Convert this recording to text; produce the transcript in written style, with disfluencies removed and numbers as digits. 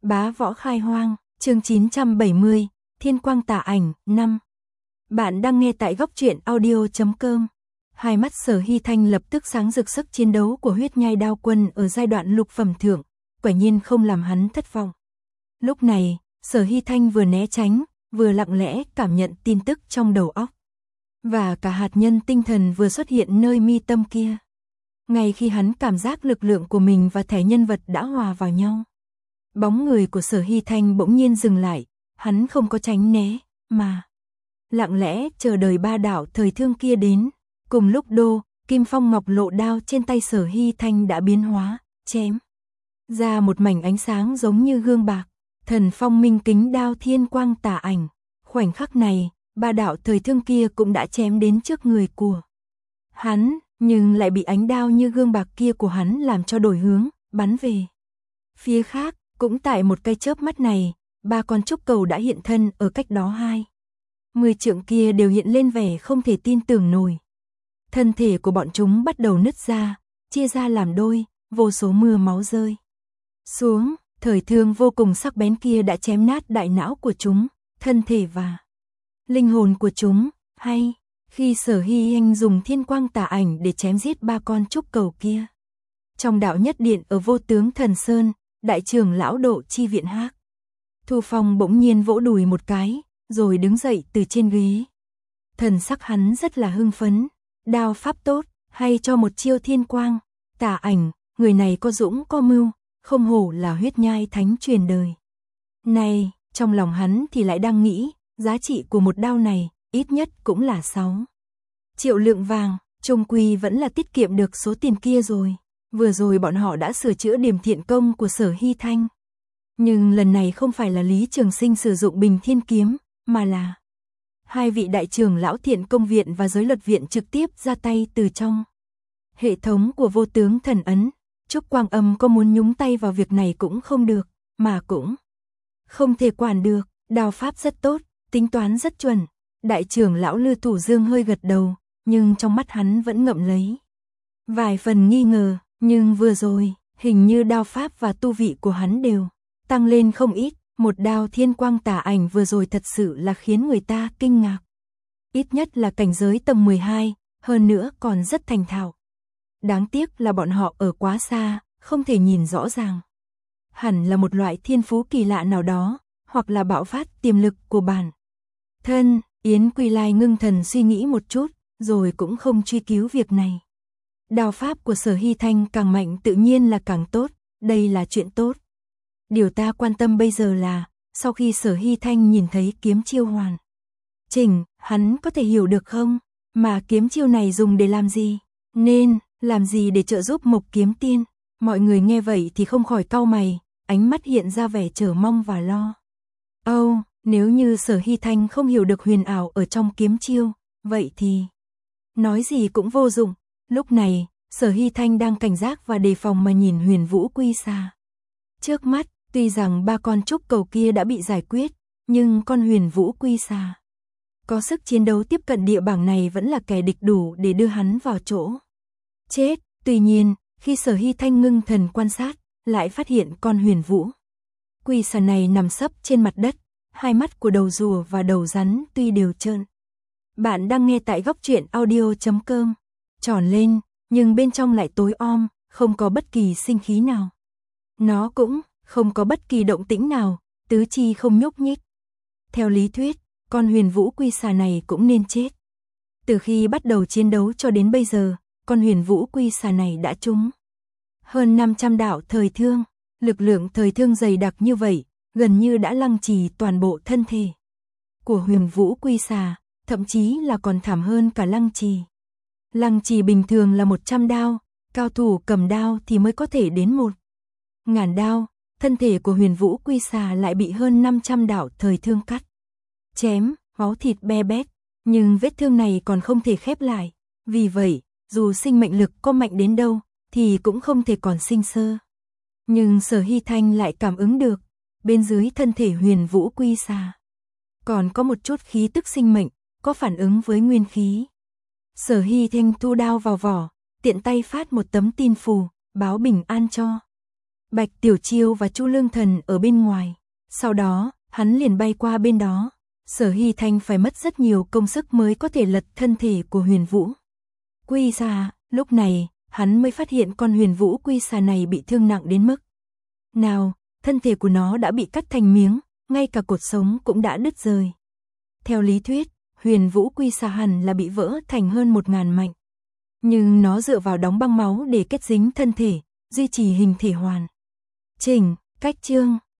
Bá võ khai hoang, chương 970, Thiên quang tà ảnh, 5. Bạn đang nghe tại góc truyện audio.com. Hai mắt Sở Hy Thanh lập tức sáng rực, sức chiến đấu của huyết nhai đao quân ở giai đoạn lục phẩm thượng, quả nhiên không làm hắn thất vọng. Lúc này, Sở Hy Thanh vừa né tránh, vừa lặng lẽ cảm nhận tin tức trong đầu óc. Và cả hạt nhân tinh thần vừa xuất hiện nơi mi tâm kia. Ngay khi hắn cảm giác lực lượng của mình và thẻ nhân vật đã hòa vào nhau, bóng người của Sở Hy Thanh bỗng nhiên dừng lại, hắn không có tránh né, mà lặng lẽ chờ đợi ba đạo thời thương kia đến. Cùng lúc Kim Phong Ngọc Lộ đao trên tay Sở Hy Thanh đã biến hóa, chém ra một mảnh ánh sáng giống như gương bạc, Thần Phong Minh Kính đao Thiên quang tà ảnh. Khoảnh khắc này, ba đạo thời thương kia cũng đã chém đến trước người của hắn, nhưng lại bị ánh đao như gương bạc kia của hắn làm cho đổi hướng, bắn về phía khác. Cũng tại một cái chớp mắt này, ba con trúc cầu đã hiện thân ở cách đó 20 trượng kia đều hiện lên vẻ không thể tin tưởng nổi. Thân thể của bọn chúng bắt đầu nứt ra, chia ra làm đôi, vô số mưa máu rơi xuống. Thời thương vô cùng sắc bén kia đã chém nát đại não của chúng, thân thể và linh hồn của chúng. Hay khi Sở Hy Thanh dùng Thiên quang tà ảnh để chém giết ba con trúc cầu kia, trong đạo nhất điện ở Vô Tướng Thần Sơn, đại trưởng lão Độ Chi Viện Hắc Thu Phong bỗng nhiên vỗ đùi một cái, rồi đứng dậy từ trên ghế. Thần sắc hắn rất là hưng phấn. Đao pháp tốt, hay cho một chiêu thiên quang tà ảnh, người này có dũng có mưu, không hổ là huyết nhai thánh truyền đời. Này, trong lòng hắn thì lại đang nghĩ, giá trị của một đao này, ít nhất cũng là 6 triệu lượng vàng, chung quy vẫn là tiết kiệm được số tiền kia rồi. Vừa rồi bọn họ đã sửa chữa điểm thiện công của Sở Hy Thanh. Nhưng lần này không phải là Lý Trường Sinh sử dụng Bình Thiên Kiếm, mà là hai vị đại trưởng lão Thiện Công Viện và Giới Luật Viện trực tiếp ra tay từ trong hệ thống của Vô Tướng Thần Ấn. Trúc Quang Âm có muốn nhúng tay vào việc này cũng không được, mà cũng không thể quản được. Đao pháp rất tốt, tính toán rất chuẩn. Đại trưởng lão Lư Thủ Dương hơi gật đầu, nhưng trong mắt hắn vẫn ngậm lấy vài phần nghi ngờ. Nhưng vừa rồi, hình như đao pháp và tu vị của hắn đều tăng lên không ít. Một đao Thiên quang tà ảnh vừa rồi thật sự là khiến người ta kinh ngạc. Ít nhất là cảnh giới tầng 12, hơn nữa còn rất thành thạo. Đáng tiếc là bọn họ ở quá xa, không thể nhìn rõ ràng. Hẳn là một loại thiên phú kỳ lạ nào đó, hoặc là bạo phát tiềm lực của bản thân. Yến Quy Lai ngưng thần suy nghĩ một chút, rồi cũng không truy cứu việc này. Đao pháp của Sở Hy Thanh càng mạnh tự nhiên là càng tốt, đây là chuyện tốt. Điều ta quan tâm bây giờ là, sau khi Sở Hy Thanh nhìn thấy kiếm chiêu hoàn chỉnh, hắn có thể hiểu được không? Mà kiếm chiêu này dùng để làm gì? Nên làm gì để trợ giúp Mộc Kiếm Tiên? Mọi người nghe vậy thì không khỏi cau mày, ánh mắt hiện ra vẻ chờ mong và lo âu. Nếu như Sở Hy Thanh không hiểu được huyền ảo ở trong kiếm chiêu, vậy thì nói gì cũng vô dụng. Lúc này, Sở Hy Thanh đang cảnh giác và đề phòng mà nhìn Huyền Vũ Quy Xà. Trước mắt, tuy rằng ba con trúc cầu kia đã bị giải quyết, nhưng con Huyền Vũ Quy Xà có sức chiến đấu tiếp cận địa bảng này vẫn là kẻ địch đủ để đưa hắn vào chỗ chết. Tuy nhiên, khi Sở Hy Thanh ngưng thần quan sát, lại phát hiện con Huyền Vũ Quy Xà này nằm sấp trên mặt đất, hai mắt của đầu rùa và đầu rắn tuy đều trơn. Bạn đang nghe tại góc truyện audio.com. Tròn lên, nhưng bên trong lại tối om, không có bất kỳ sinh khí nào. Nó cũng không có bất kỳ động tĩnh nào, tứ chi không nhúc nhích. Theo lý thuyết, con Huyền Vũ Quy Xà này cũng nên chết. Từ khi bắt đầu chiến đấu cho đến bây giờ, con Huyền Vũ Quy Xà này đã trúng hơn 500 đạo thời thương. Lực lượng thời thương dày đặc như vậy, gần như đã lăng trì toàn bộ thân thể của Huyền Vũ Quy Xà, thậm chí là còn thảm hơn cả lăng trì. Lăng trì bình thường là 100 đao, cao thủ cầm đao thì mới có thể đến 1000 đao, thân thể của Huyền Vũ Quy Xà lại bị hơn 500 đạo thời thương cắt chém, máu thịt be bét, nhưng vết thương này còn không thể khép lại. Vì vậy, dù sinh mệnh lực có mạnh đến đâu, thì cũng không thể còn sinh sơ. Nhưng Sở Hy Thanh lại cảm ứng được, bên dưới thân thể Huyền Vũ Quy Xà còn có một chút khí tức sinh mệnh, có phản ứng với nguyên khí. Sở Hy Thanh thu đao vào vỏ, tiện tay phát một tấm tin phù, báo bình an cho Bạch Tiểu Chiêu và Chu Lương Thần ở bên ngoài. Sau đó, hắn liền bay qua bên đó. Sở Hy Thanh phải mất rất nhiều công sức mới có thể lật thân thể của Huyền Vũ Quy Xà. Lúc này, hắn mới phát hiện con Huyền Vũ Quy Xà này bị thương nặng đến mức nào, thân thể của nó đã bị cắt thành miếng, ngay cả cột sống cũng đã đứt rời. Theo lý thuyết, Huyền Vũ Quy Xà hẳn là bị vỡ thành hơn 1000 mảnh. Nhưng nó dựa vào đóng băng máu để kết dính thân thể, duy trì hình thể hoàn chỉnh. Cách chương